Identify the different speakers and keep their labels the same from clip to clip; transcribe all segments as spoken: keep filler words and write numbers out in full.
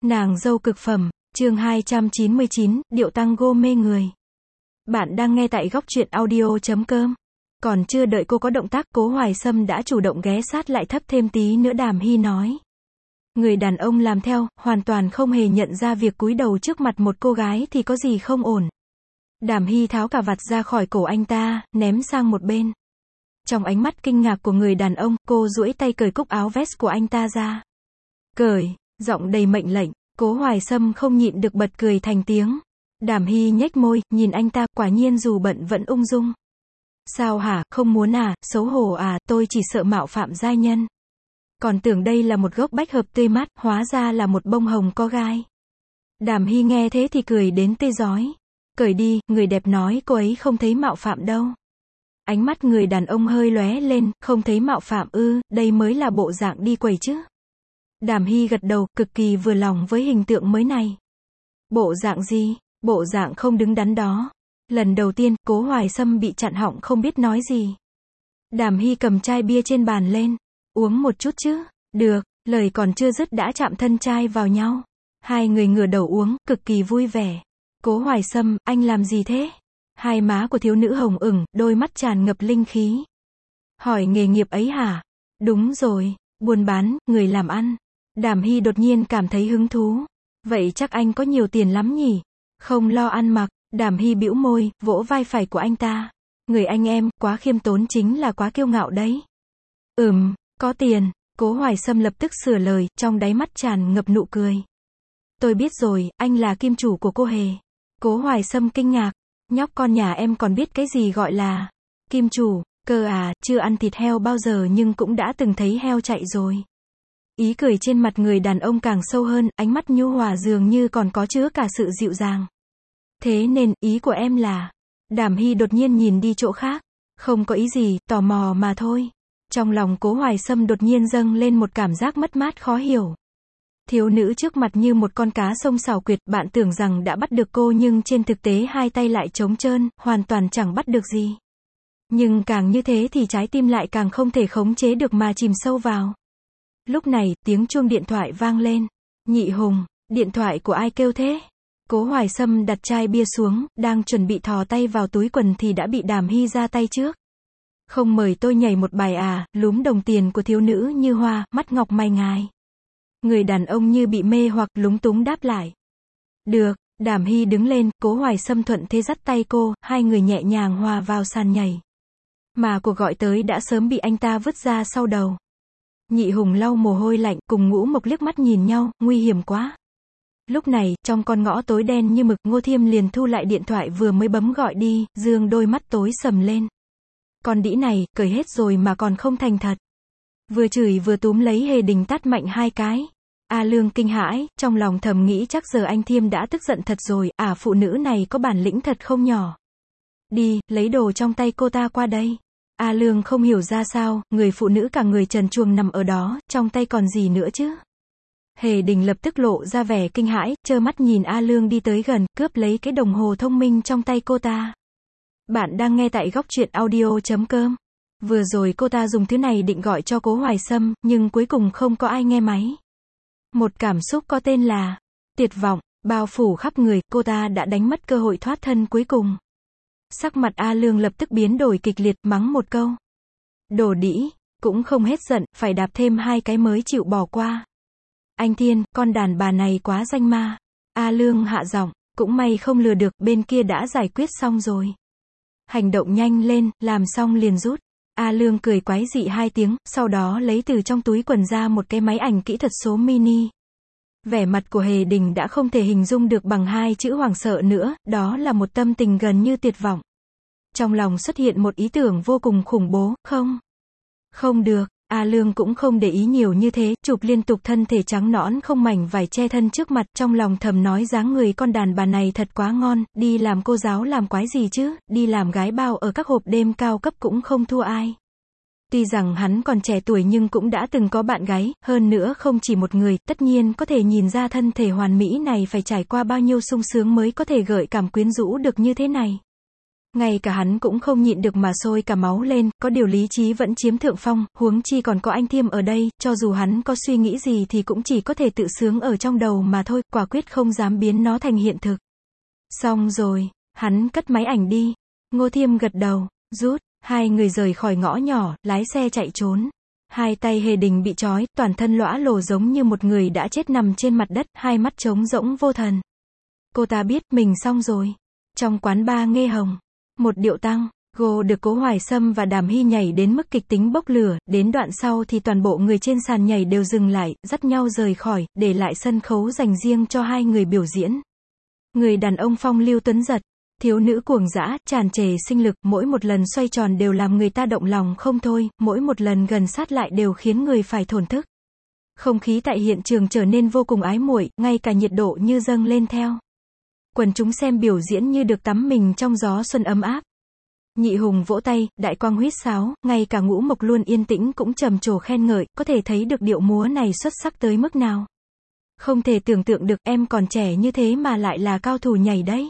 Speaker 1: Nàng dâu cực phẩm, chương hai trăm chín mươi chín, điệu tango mê người. Bạn đang nghe tại góc truyện audio chấm com. Còn chưa đợi cô có động tác, Cố Hoài Sâm đã chủ động ghé sát lại thấp thêm tí nữa. Đàm Hy nói. Người đàn ông làm theo, hoàn toàn không hề nhận ra việc cúi đầu trước mặt một cô gái thì có gì không ổn. Đàm Hy tháo cà vạt ra khỏi cổ anh ta, ném sang một bên. Trong ánh mắt kinh ngạc của người đàn ông, cô duỗi tay cởi cúc áo vest của anh ta ra. Cởi, giọng đầy mệnh lệnh. Cố Hoài Sâm không nhịn được bật cười thành tiếng. Đàm Hy nhếch môi, nhìn anh ta, quả nhiên dù bận vẫn ung dung. Sao hả, không muốn à, xấu hổ à, tôi chỉ sợ mạo phạm giai nhân. Còn tưởng đây là một gốc bách hợp tươi mát, hóa ra là một bông hồng có gai. Đàm Hy nghe thế thì cười đến tê rói. Cởi đi, người đẹp nói cô ấy không thấy mạo phạm đâu. Ánh mắt người đàn ông hơi lóe lên, không thấy mạo phạm ư, đây mới là bộ dạng đi quẩy chứ. Đàm Hy gật đầu, cực kỳ vừa lòng với hình tượng mới này. Bộ dạng gì? Bộ dạng không đứng đắn đó. Lần đầu tiên, Cố Hoài Sâm bị chặn họng không biết nói gì. Đàm Hy cầm chai bia trên bàn lên. Uống một chút chứ? Được, lời còn chưa dứt đã chạm thân chai vào nhau. Hai người ngửa đầu uống, cực kỳ vui vẻ. Cố Hoài Sâm, anh làm gì thế? Hai má của thiếu nữ hồng ửng, đôi mắt tràn ngập linh khí. Hỏi nghề nghiệp ấy hả? Đúng rồi, buôn bán, người làm ăn. Đàm Hy đột nhiên cảm thấy hứng thú. Vậy chắc anh có nhiều tiền lắm nhỉ? Không lo ăn mặc. Đàm Hy bĩu môi, vỗ vai phải của anh ta. Người anh em, quá khiêm tốn chính là quá kiêu ngạo đấy. Ừm, có tiền. Cố Hoài Sâm lập tức sửa lời, trong đáy mắt tràn ngập nụ cười. Tôi biết rồi, anh là kim chủ của cô Hề. Cố Hoài Sâm kinh ngạc. Nhóc con nhà em còn biết cái gì gọi là kim chủ, cơ à, chưa ăn thịt heo bao giờ nhưng cũng đã từng thấy heo chạy rồi. Ý cười trên mặt người đàn ông càng sâu hơn, ánh mắt nhu hòa dường như còn có chứa cả sự dịu dàng. Thế nên, ý của em là... Đàm Hy đột nhiên nhìn đi chỗ khác. Không có ý gì, tò mò mà thôi. Trong lòng Cố Hoài Sâm đột nhiên dâng lên một cảm giác mất mát khó hiểu. Thiếu nữ trước mặt như một con cá sông xào quyệt, bạn tưởng rằng đã bắt được cô nhưng trên thực tế hai tay lại trống trơn, hoàn toàn chẳng bắt được gì. Nhưng càng như thế thì trái tim lại càng không thể khống chế được mà chìm sâu vào. Lúc này, tiếng chuông điện thoại vang lên. Nhị Hùng, điện thoại của ai kêu thế? Cố Hoài Sâm đặt chai bia xuống, đang chuẩn bị thò tay vào túi quần thì đã bị Đàm Hy ra tay trước. Không mời tôi nhảy một bài à, lúm đồng tiền của thiếu nữ như hoa, mắt ngọc mày ngài. Người đàn ông như bị mê hoặc lúng túng đáp lại. Được, Đàm Hy đứng lên, Cố Hoài Sâm thuận thế dắt tay cô, hai người nhẹ nhàng hòa vào sàn nhảy. Mà cuộc gọi tới đã sớm bị anh ta vứt ra sau đầu. Nhị Hùng lau mồ hôi lạnh, cùng Ngũ Mộc liếc mắt nhìn nhau, nguy hiểm quá. Lúc này, trong con ngõ tối đen như mực, Ngô Thiêm liền thu lại điện thoại vừa mới bấm gọi đi, dương đôi mắt tối sầm lên. Con đĩ này, cười hết rồi mà còn không thành thật. Vừa chửi vừa túm lấy Hề Đình tát mạnh hai cái. A Lương kinh hãi, trong lòng thầm nghĩ chắc giờ anh Thiêm đã tức giận thật rồi, à phụ nữ này có bản lĩnh thật không nhỏ. Đi, lấy đồ trong tay cô ta qua đây. A Lương không hiểu ra sao, người phụ nữ cả người trần truồng nằm ở đó, trong tay còn gì nữa chứ. Hề Đình lập tức lộ ra vẻ kinh hãi, trơ mắt nhìn A Lương đi tới gần, cướp lấy cái đồng hồ thông minh trong tay cô ta. Bạn đang nghe tại góc truyện audio chấm com. Vừa rồi cô ta dùng thứ này định gọi cho Cố Hoài Sâm, nhưng cuối cùng không có ai nghe máy. Một cảm xúc có tên là tuyệt vọng, bao phủ khắp người, cô ta đã đánh mất cơ hội thoát thân cuối cùng. Sắc mặt A Lương lập tức biến đổi kịch liệt, mắng một câu. Đồ đĩ, cũng không hết giận, phải đạp thêm hai cái mới chịu bỏ qua. Anh Thiên, con đàn bà này quá danh ma. A Lương hạ giọng, cũng may không lừa được, bên kia đã giải quyết xong rồi. Hành động nhanh lên, làm xong liền rút. A Lương cười quái dị hai tiếng, sau đó lấy từ trong túi quần ra một cái máy ảnh kỹ thuật số mini. Vẻ mặt của Hề Đình đã không thể hình dung được bằng hai chữ hoảng sợ nữa, đó là một tâm tình gần như tuyệt vọng. Trong lòng xuất hiện một ý tưởng vô cùng khủng bố, không? Không được, A Lương cũng không để ý nhiều như thế, chụp liên tục thân thể trắng nõn không mảnh vải che thân trước mặt, trong lòng thầm nói dáng người con đàn bà này thật quá ngon, đi làm cô giáo làm quái gì chứ, đi làm gái bao ở các hộp đêm cao cấp cũng không thua ai. Tuy rằng hắn còn trẻ tuổi nhưng cũng đã từng có bạn gái, hơn nữa không chỉ một người, tất nhiên có thể nhìn ra thân thể hoàn mỹ này phải trải qua bao nhiêu sung sướng mới có thể gợi cảm quyến rũ được như thế này. Ngay cả hắn cũng không nhịn được mà sôi cả máu lên, có điều lý trí vẫn chiếm thượng phong, huống chi còn có anh Thiêm ở đây, cho dù hắn có suy nghĩ gì thì cũng chỉ có thể tự sướng ở trong đầu mà thôi, quả quyết không dám biến nó thành hiện thực. Xong rồi, hắn cất máy ảnh đi. Ngô Thiêm gật đầu, rút, hai người rời khỏi ngõ nhỏ, lái xe chạy trốn. Hai tay Hề Đình bị trói, toàn thân lõa lồ giống như một người đã chết nằm trên mặt đất, hai mắt trống rỗng vô thần. Cô ta biết mình xong rồi. Trong quán bar Nghê Hồng, một điệu tăng, Go được Cố Hoài Sâm và Đàm Hy nhảy đến mức kịch tính bốc lửa, đến đoạn sau thì toàn bộ người trên sàn nhảy đều dừng lại, dắt nhau rời khỏi, để lại sân khấu dành riêng cho hai người biểu diễn. Người đàn ông phong lưu tuấn giật, thiếu nữ cuồng dã, tràn trề sinh lực, mỗi một lần xoay tròn đều làm người ta động lòng không thôi, mỗi một lần gần sát lại đều khiến người phải thổn thức. Không khí tại hiện trường trở nên vô cùng ái muội, ngay cả nhiệt độ như dâng lên theo. Quần chúng xem biểu diễn như được tắm mình trong gió xuân ấm áp. Nhị Hùng vỗ tay, đại quang huýt sáo, ngay cả Ngũ Mộc luôn yên tĩnh cũng trầm trồ khen ngợi, có thể thấy được điệu múa này xuất sắc tới mức nào. Không thể tưởng tượng được em còn trẻ như thế mà lại là cao thủ nhảy đấy.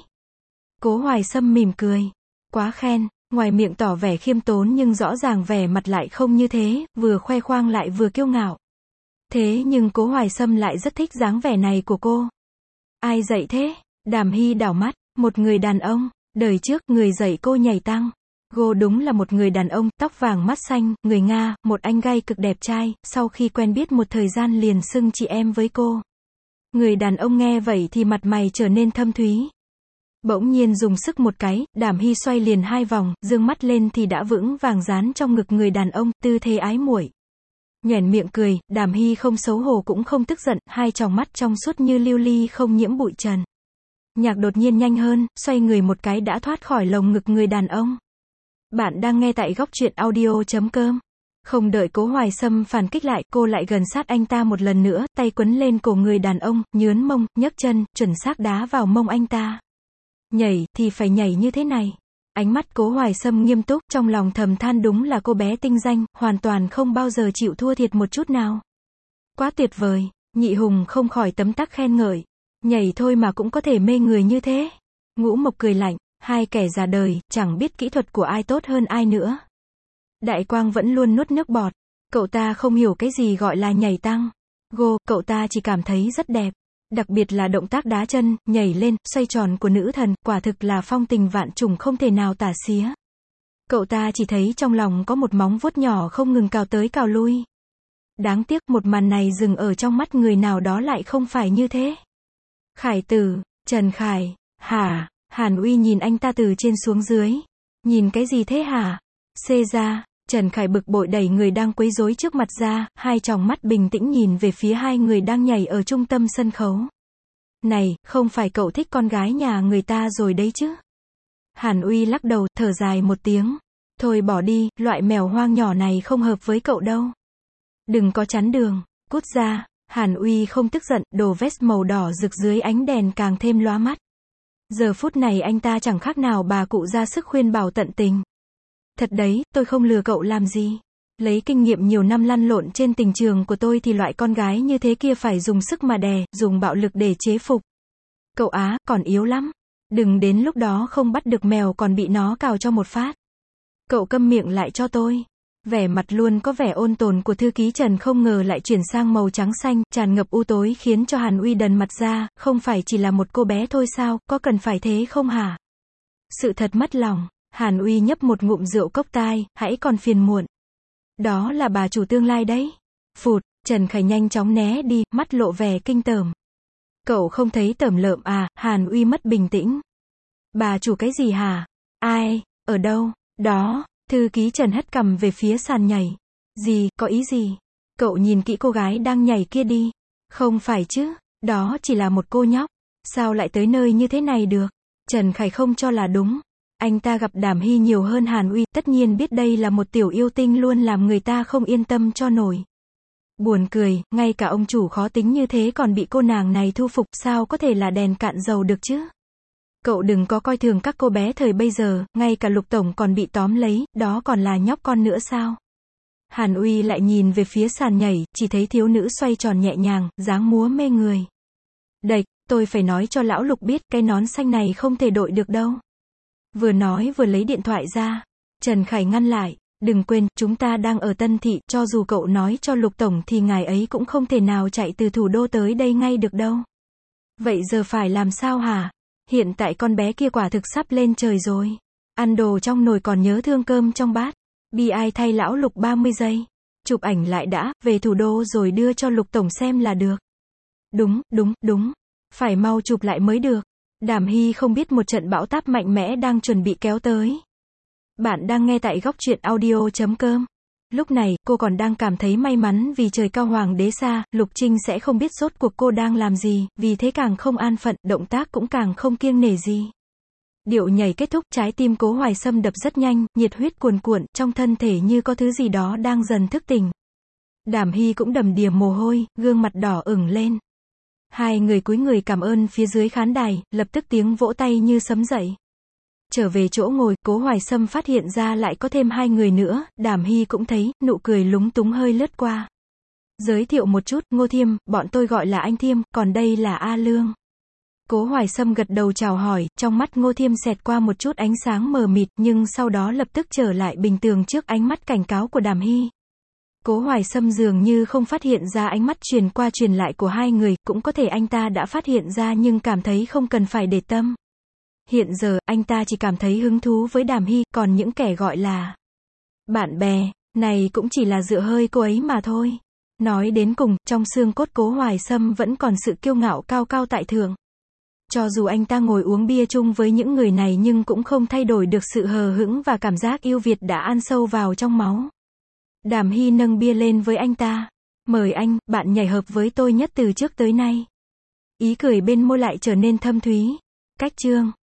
Speaker 1: Cố Hoài Sâm mỉm cười. Quá khen, ngoài miệng tỏ vẻ khiêm tốn nhưng rõ ràng vẻ mặt lại không như thế, vừa khoe khoang lại vừa kiêu ngạo. Thế nhưng Cố Hoài Sâm lại rất thích dáng vẻ này của cô. Ai dạy thế? Đàm Hy đảo mắt, một người đàn ông, đời trước người dạy cô nhảy tăng. Go đúng là một người đàn ông, tóc vàng mắt xanh, người Nga, một anh gay cực đẹp trai, sau khi quen biết một thời gian liền xưng chị em với cô. Người đàn ông nghe vậy thì mặt mày trở nên thâm thúy. Bỗng nhiên dùng sức một cái, Đàm Hy xoay liền hai vòng, dương mắt lên thì đã vững vàng dán trong ngực người đàn ông, tư thế ái muội. Nhoẻn miệng cười, Đàm Hy không xấu hổ cũng không tức giận, hai tròng mắt trong suốt như lưu ly không nhiễm bụi trần. Nhạc đột nhiên nhanh hơn, xoay người một cái đã thoát khỏi lồng ngực người đàn ông. Bạn đang nghe tại góc truyện audio chấm com. Không đợi Cố Hoài Sâm phản kích lại, cô lại gần sát anh ta một lần nữa, tay quấn lên cổ người đàn ông, nhướn mông, nhấc chân, chuẩn xác đá vào mông anh ta. Nhảy, thì phải nhảy như thế này. Ánh mắt Cố Hoài Sâm nghiêm túc, trong lòng thầm than đúng là cô bé tinh danh, hoàn toàn không bao giờ chịu thua thiệt một chút nào. Quá tuyệt vời, Nhị Hùng không khỏi tấm tắc khen ngợi. Nhảy thôi mà cũng có thể mê người như thế. Ngũ Mộc cười lạnh, hai kẻ già đời, chẳng biết kỹ thuật của ai tốt hơn ai nữa. Đại Quang vẫn luôn nuốt nước bọt. Cậu ta không hiểu cái gì gọi là nhảy tăng. Go, cậu ta chỉ cảm thấy rất đẹp. Đặc biệt là động tác đá chân, nhảy lên, xoay tròn của nữ thần, quả thực là phong tình vạn trùng không thể nào tả xía. Cậu ta chỉ thấy trong lòng có một móng vuốt nhỏ không ngừng cào tới cào lui. Đáng tiếc một màn này dừng ở trong mắt người nào đó lại không phải như thế. Khải Tử, Trần Khải, hả? Hàn Uy nhìn anh ta từ trên xuống dưới. Nhìn cái gì thế hả? Xê ra, Trần Khải bực bội đẩy người đang quấy rối trước mặt ra, hai tròng mắt bình tĩnh nhìn về phía hai người đang nhảy ở trung tâm sân khấu. Này, không phải cậu thích con gái nhà người ta rồi đấy chứ? Hàn Uy lắc đầu, thở dài một tiếng. Thôi bỏ đi, loại mèo hoang nhỏ này không hợp với cậu đâu. Đừng có chắn đường, cút ra. Hàn Uy không tức giận, đồ vest màu đỏ rực dưới ánh đèn càng thêm lóa mắt. Giờ phút này anh ta chẳng khác nào bà cụ ra sức khuyên bảo tận tình. Thật đấy, tôi không lừa cậu làm gì. Lấy kinh nghiệm nhiều năm lăn lộn trên tình trường của tôi thì loại con gái như thế kia phải dùng sức mà đè, dùng bạo lực để chế phục. Cậu á, còn yếu lắm. Đừng đến lúc đó không bắt được mèo còn bị nó cào cho một phát. Cậu câm miệng lại cho tôi. Vẻ mặt luôn có vẻ ôn tồn của thư ký Trần không ngờ lại chuyển sang màu trắng xanh, tràn ngập u tối khiến cho Hàn Uy đần mặt ra, không phải chỉ là một cô bé thôi sao, có cần phải thế không hả? Sự thật mất lòng, Hàn Uy nhấp một ngụm rượu cốc tai, hãy còn phiền muộn. Đó là bà chủ tương lai đấy. Phụt, Trần Khải nhanh chóng né đi, mắt lộ vẻ kinh tởm. Cậu không thấy tởm lợm à? Hàn Uy mất bình tĩnh. Bà chủ cái gì hả? Ai? Ở đâu? Đó. Thư ký Trần hất cằm về phía sàn nhảy. Gì, có ý gì? Cậu nhìn kỹ cô gái đang nhảy kia đi. Không phải chứ, đó chỉ là một cô nhóc. Sao lại tới nơi như thế này được? Trần Khải không cho là đúng. Anh ta gặp Đàm Hy nhiều hơn Hàn Uy, tất nhiên biết đây là một tiểu yêu tinh luôn làm người ta không yên tâm cho nổi. Buồn cười, ngay cả ông chủ khó tính như thế còn bị cô nàng này thu phục, sao có thể là đèn cạn dầu được chứ? Cậu đừng có coi thường các cô bé thời bây giờ, ngay cả Lục Tổng còn bị tóm lấy, đó còn là nhóc con nữa sao? Hàn Uy lại nhìn về phía sàn nhảy, chỉ thấy thiếu nữ xoay tròn nhẹ nhàng, dáng múa mê người. Đệch, tôi phải nói cho lão Lục biết, cái nón xanh này không thể đội được đâu. Vừa nói vừa lấy điện thoại ra. Trần Khải ngăn lại. Đừng quên, chúng ta đang ở Tân Thị, cho dù cậu nói cho Lục Tổng thì ngài ấy cũng không thể nào chạy từ thủ đô tới đây ngay được đâu. Vậy giờ phải làm sao hả? Hiện tại con bé kia quả thực sắp lên trời rồi. Ăn đồ trong nồi còn nhớ thương cơm trong bát. Bi ai thay lão Lục ba mươi giây. Chụp ảnh lại đã, về thủ đô rồi đưa cho Lục Tổng xem là được. Đúng, đúng, đúng. Phải mau chụp lại mới được. Đàm Hy không biết một trận bão táp mạnh mẽ đang chuẩn bị kéo tới. Bạn đang nghe tại góc truyện audio chấm com. Lúc này, cô còn đang cảm thấy may mắn vì trời cao hoàng đế xa, Lục Trinh sẽ không biết rốt cuộc cô đang làm gì, vì thế càng không an phận, động tác cũng càng không kiêng nể gì. Điệu nhảy kết thúc, trái tim Cố Hoài Sâm đập rất nhanh, nhiệt huyết cuồn cuộn, trong thân thể như có thứ gì đó đang dần thức tỉnh. Đàm Hy cũng đầm đìa mồ hôi, gương mặt đỏ ửng lên. Hai người cúi người cảm ơn phía dưới khán đài, lập tức tiếng vỗ tay như sấm dậy. Trở về chỗ ngồi, Cố Hoài Sâm phát hiện ra lại có thêm hai người nữa, Đàm Hy cũng thấy, nụ cười lúng túng hơi lướt qua. Giới thiệu một chút, Ngô Thiêm, bọn tôi gọi là anh Thiêm, còn đây là A Lương. Cố Hoài Sâm gật đầu chào hỏi, trong mắt Ngô Thiêm xẹt qua một chút ánh sáng mờ mịt, nhưng sau đó lập tức trở lại bình thường trước ánh mắt cảnh cáo của Đàm Hy. Cố Hoài Sâm dường như không phát hiện ra ánh mắt truyền qua truyền lại của hai người, cũng có thể anh ta đã phát hiện ra nhưng cảm thấy không cần phải để tâm. Hiện giờ, anh ta chỉ cảm thấy hứng thú với Đàm Hy, còn những kẻ gọi là bạn bè, này cũng chỉ là dựa hơi cô ấy mà thôi. Nói đến cùng, trong xương cốt Cố Hoài Sâm vẫn còn sự kiêu ngạo cao cao tại thượng. Cho dù anh ta ngồi uống bia chung với những người này nhưng cũng không thay đổi được sự hờ hững và cảm giác yêu Việt đã ăn sâu vào trong máu. Đàm Hy nâng bia lên với anh ta. Mời anh, bạn nhảy hợp với tôi nhất từ trước tới nay. Ý cười bên môi lại trở nên thâm thúy. Cách chương